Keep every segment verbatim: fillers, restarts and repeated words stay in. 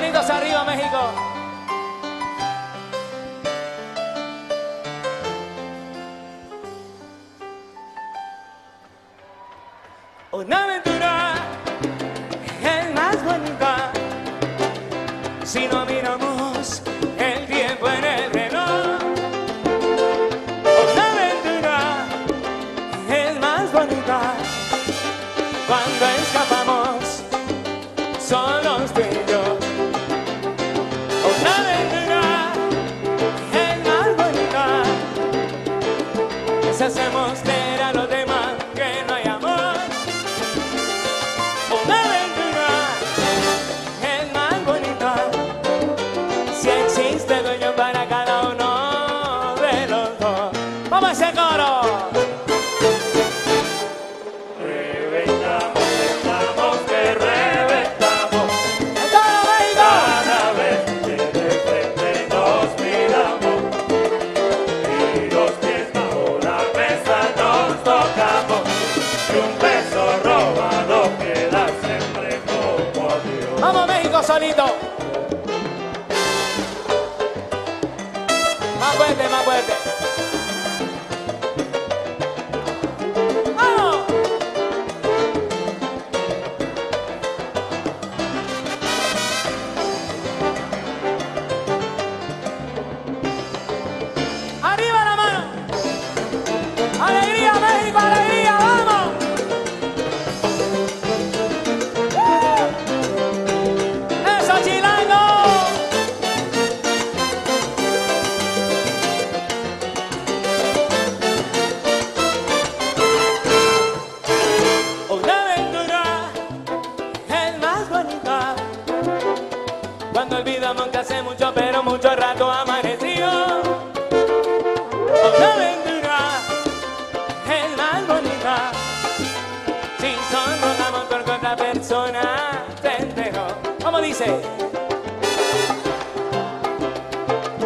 Manitos arriba, México. Una aventura es más bonita si no miramos el tiempo en el reloj. Una aventura es más bonita cuando escapamos solos tú y yo. Una aventura es más bonita si hacemos creer a los demás que no hay amor. Una aventura es más bonita si existe dueño para cada uno de los dos. ¡Vamos a ese coro! Reventamos, estamos que reventamos. ¡Todo México! Cada vez que de frente nos miramos y los pies bajo la mesa nos tocamos. Y un beso robado queda siempre como Dios. ¡Vamos México solito! Más fuerte, más fuerte. ¡Vamos! ¡Arriba la mano! ¡Alegría, México, alegría! ¡Vamos! ¡Eso, chilango! Una aventura es más bonita cuando olvidamos que hace mucho, pero mucho rato amaneció. Una aventura es más bonita si somos amor porque otra persona te entregó. ¿Cómo dice?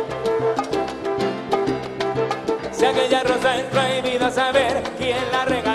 Si aquella rosa es prohibida saber quién la regaló.